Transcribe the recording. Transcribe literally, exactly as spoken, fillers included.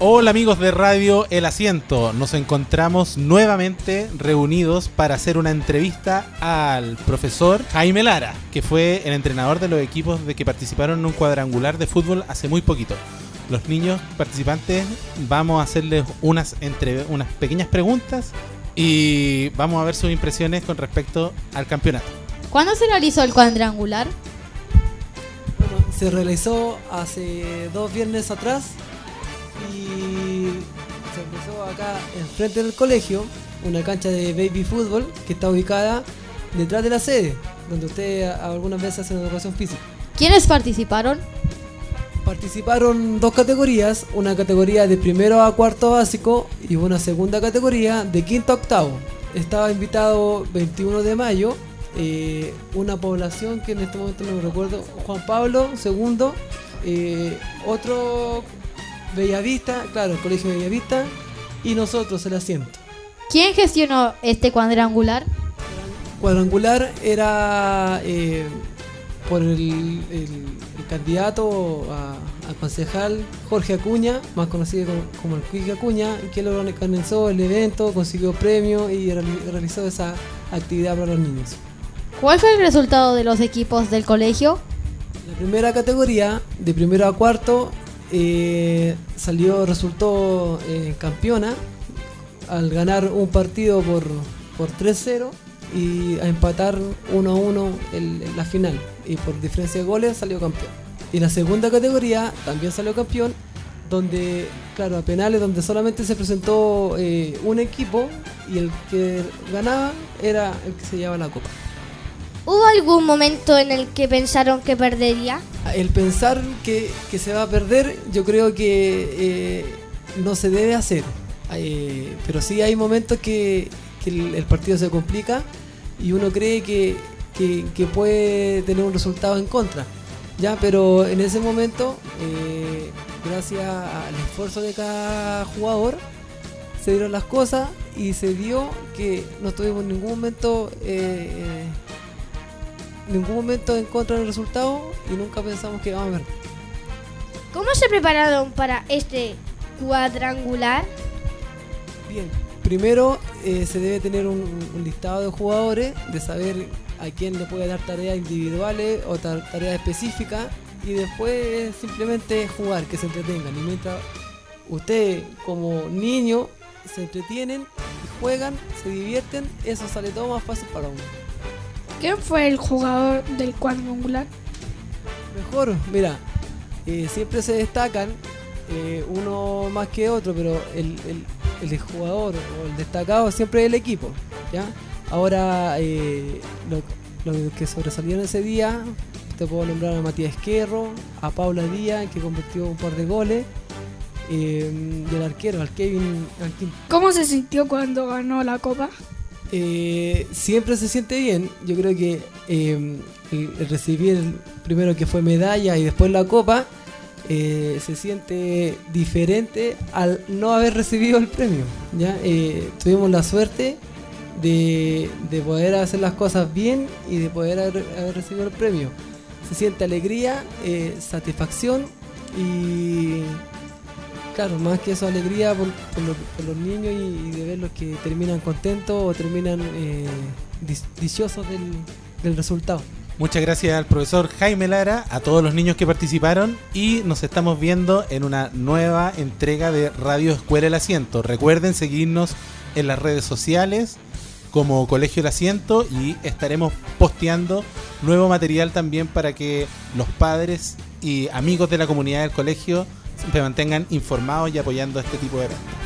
Hola amigos de Radio El Asiento, nos encontramos nuevamente reunidos para hacer una entrevista al profesor Jaime Lara, que fue el entrenador de los equipos de que participaron en un cuadrangular de fútbol hace muy poquito. Los niños participantes vamos a hacerles unas, entre, unas pequeñas preguntas y vamos a ver sus impresiones con respecto al campeonato. ¿Cuándo se realizó el cuadrangular? Bueno, se realizó hace dos viernes atrás y se empezó acá enfrente del colegio, una cancha de baby fútbol que está ubicada detrás de la sede, donde usted algunas veces hace educación física. ¿Quiénes participaron? Participaron dos categorías, una categoría de primero a cuarto básico y una segunda categoría de quinto a octavo. Estaba invitado veintiuno de mayo, eh, una población que en este momento no me recuerdo, Juan Pablo segundo, eh, otro Bellavista, claro, el colegio de Bellavista, y nosotros el asiento. ¿Quién gestionó este cuadrangular? Cuadrangular era eh, por el, el, el candidato a, a concejal Jorge Acuña, más conocido como, como el Quique Acuña, que lo organizó el evento, consiguió premio y realizó esa actividad para los niños. ¿Cuál fue el resultado de los equipos del colegio? La primera categoría, de primero a cuarto, Eh, salió, resultó eh, campeona al ganar un partido por, por tres cero y a empatar uno a uno en la final, y por diferencia de goles salió campeón. Y la segunda categoría también salió campeón, donde, claro, a penales, donde solamente se presentó eh, un equipo y el que ganaba era el que se llevaba la copa. ¿Hubo algún momento en el que pensaron que perdería? El pensar que, que se va a perder, yo creo que eh, no se debe hacer. Eh, pero sí hay momentos que, que el, el partido se complica y uno cree que, que, que puede tener un resultado en contra. Ya, pero en ese momento, eh, gracias al esfuerzo de cada jugador, se dieron las cosas y se dio que no tuvimos en ningún momento eh, eh, ningún momento en contra del resultado y nunca pensamos que vamos a ver. ¿Cómo se prepararon para este cuadrangular? Bien, primero eh, se debe tener un, un listado de jugadores, de saber a quién le puede dar tareas individuales o ta- tareas específicas, y después simplemente jugar, que se entretengan. Y mientras usted como niño se entretienen y juegan, se divierten, eso sale todo más fácil para uno. ¿Quién fue el jugador del cuadrangular? Mejor, mira, eh, siempre se destacan eh, uno más que otro, pero el, el, el jugador o el destacado siempre es el equipo, ¿ya? Ahora, eh, lo, lo que sobresalieron ese día, te puedo nombrar a Matías Esquerro, a Paula Díaz, que convirtió un par de goles, eh, y al arquero, al Kevin Anquín. ¿Cómo se sintió cuando ganó la copa? Eh, siempre se siente bien. Yo creo que eh, el, el recibir el primero que fue medalla y después la copa eh, se siente diferente al no haber recibido el premio, ¿ya? Eh, tuvimos la suerte de, de poder hacer las cosas bien y de poder haber, haber recibido el premio. Se siente alegría, eh, satisfacción y, claro, más que eso, alegría por, por, lo, por los niños y, y de verlos que terminan contentos o terminan eh, dichosos del, del resultado. Muchas gracias al profesor Jaime Lara, a todos los niños que participaron, y nos estamos viendo en una nueva entrega de Radio Escuela El Asiento. Recuerden seguirnos en las redes sociales como Colegio El Asiento y estaremos posteando nuevo material también para que los padres y amigos de la comunidad del colegio se mantengan informados y apoyando este tipo de eventos.